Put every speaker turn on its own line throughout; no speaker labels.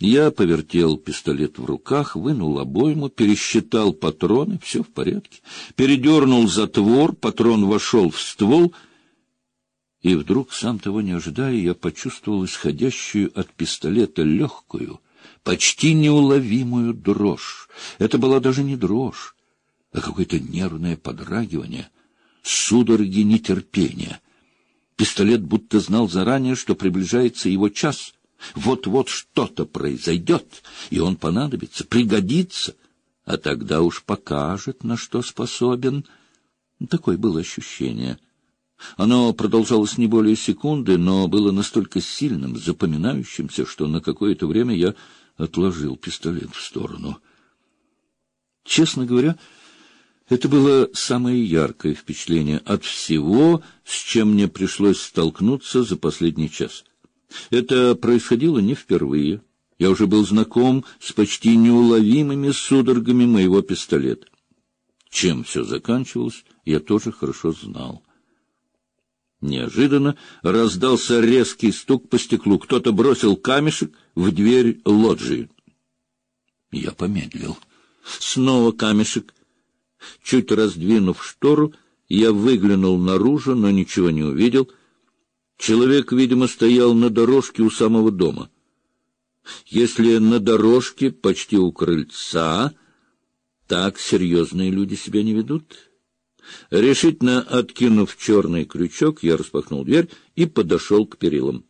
Я повертел пистолет в руках, вынул обойму, пересчитал патроны, все в порядке. Передернул затвор, патрон вошел в ствол, и вдруг, сам того не ожидая, я почувствовал исходящую от пистолета легкую, почти неуловимую дрожь. Это была даже не дрожь, а какое-то нервное подрагивание, судороги нетерпения. Пистолет будто знал заранее, что приближается его час. Вот-вот что-то произойдет, и он понадобится, пригодится, а тогда уж покажет, на что способен. Такое было ощущение. Оно продолжалось не более секунды, но было настолько сильным, запоминающимся, что на какое-то время я отложил пистолет в сторону. Честно говоря, это было самое яркое впечатление от всего, с чем мне пришлось столкнуться за последний час. Это происходило не впервые. Я уже был знаком с почти неуловимыми судорогами моего пистолета. Чем все заканчивалось, я тоже хорошо знал. Неожиданно раздался резкий стук по стеклу. Кто-то бросил камешек в дверь лоджии. Я помедлил. Снова камешек. Чуть раздвинув штору, я выглянул наружу, но ничего не увидел. Человек, видимо, стоял на дорожке у самого дома. Если на дорожке, почти у крыльца, так серьезные люди себя не ведут. Решительно откинув черный крючок, я распахнул дверь и подошел к перилам.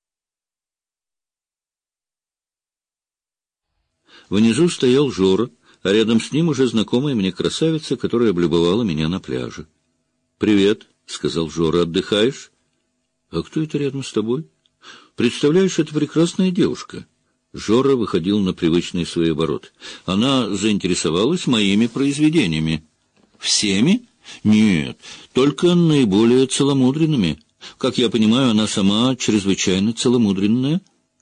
Внизу стоял Жора, а рядом с ним уже знакомая мне красавица, которая облюбовала меня на пляже. — Привет, — сказал Жора, — отдыхаешь? — А кто это рядом с тобой? — Представляешь, это прекрасная девушка. Жора выходил на привычные свои обороты. Она заинтересовалась моими произведениями. — Всеми? — Нет, только наиболее целомудренными. Как я понимаю, она сама чрезвычайно целомудренная.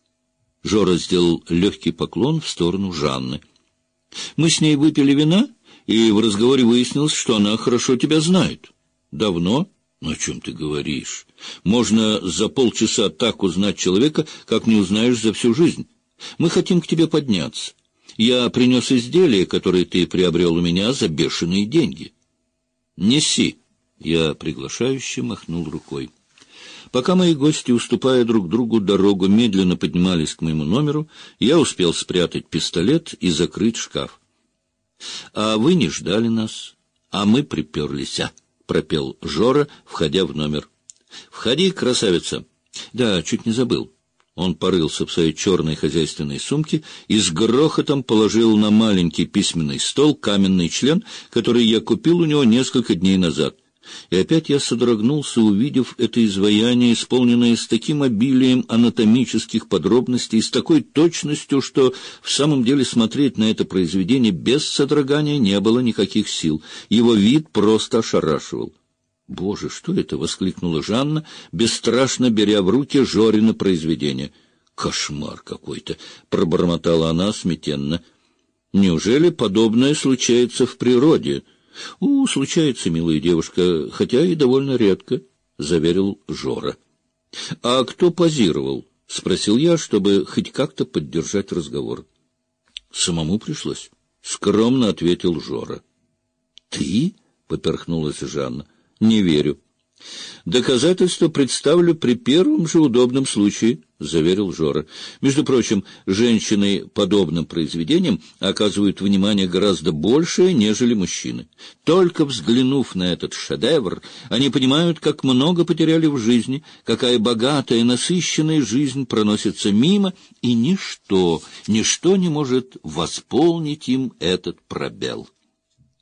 Жора сделал легкий поклон в сторону Жанны. — Мы с ней выпили вина, и в разговоре выяснилось, что она хорошо тебя знает. — Давно? — О чем ты говоришь? Можно за полчаса так узнать человека, как не узнаешь за всю жизнь. Мы хотим к тебе подняться. Я принес изделие, которое ты приобрел у меня за бешеные деньги. — Неси. Я приглашающе махнул рукой. Пока мои гости, уступая друг другу дорогу, медленно поднимались к моему номеру, я успел спрятать пистолет и закрыть шкаф. — А вы не ждали нас, а мы приперлись, — пропел Жора, входя в номер. — Входи, красавица. — Да, чуть не забыл. Он порылся в своей черной хозяйственной сумке и с грохотом положил на маленький письменный стол каменный член, который я купил у него несколько дней назад. И опять я содрогнулся, увидев это изваяние, исполненное с таким обилием анатомических подробностей, с такой точностью, что в самом деле смотреть на это произведение без содрогания не было никаких сил. Его вид просто ошарашивал. «Боже, что это?» — воскликнула Жанна, бесстрашно беря в руки Жорино произведение. «Кошмар какой-то!» — пробормотала она смятенно. «Неужели подобное случается в природе?» Случается, милая девушка, хотя и довольно редко», — заверил Жора. «А кто позировал?» — спросил я, чтобы хоть как-то поддержать разговор. «Самому пришлось», — скромно ответил Жора. «Ты?» — поперхнулась Жанна. «Не верю». «Доказательства представлю при первом же удобном случае», — заверил Жора. «Между прочим, женщины подобным произведениям оказывают внимание гораздо большее, нежели мужчины. Только взглянув на этот шедевр, они понимают, как много потеряли в жизни, какая богатая, насыщенная жизнь проносится мимо, и ничто не может восполнить им этот пробел».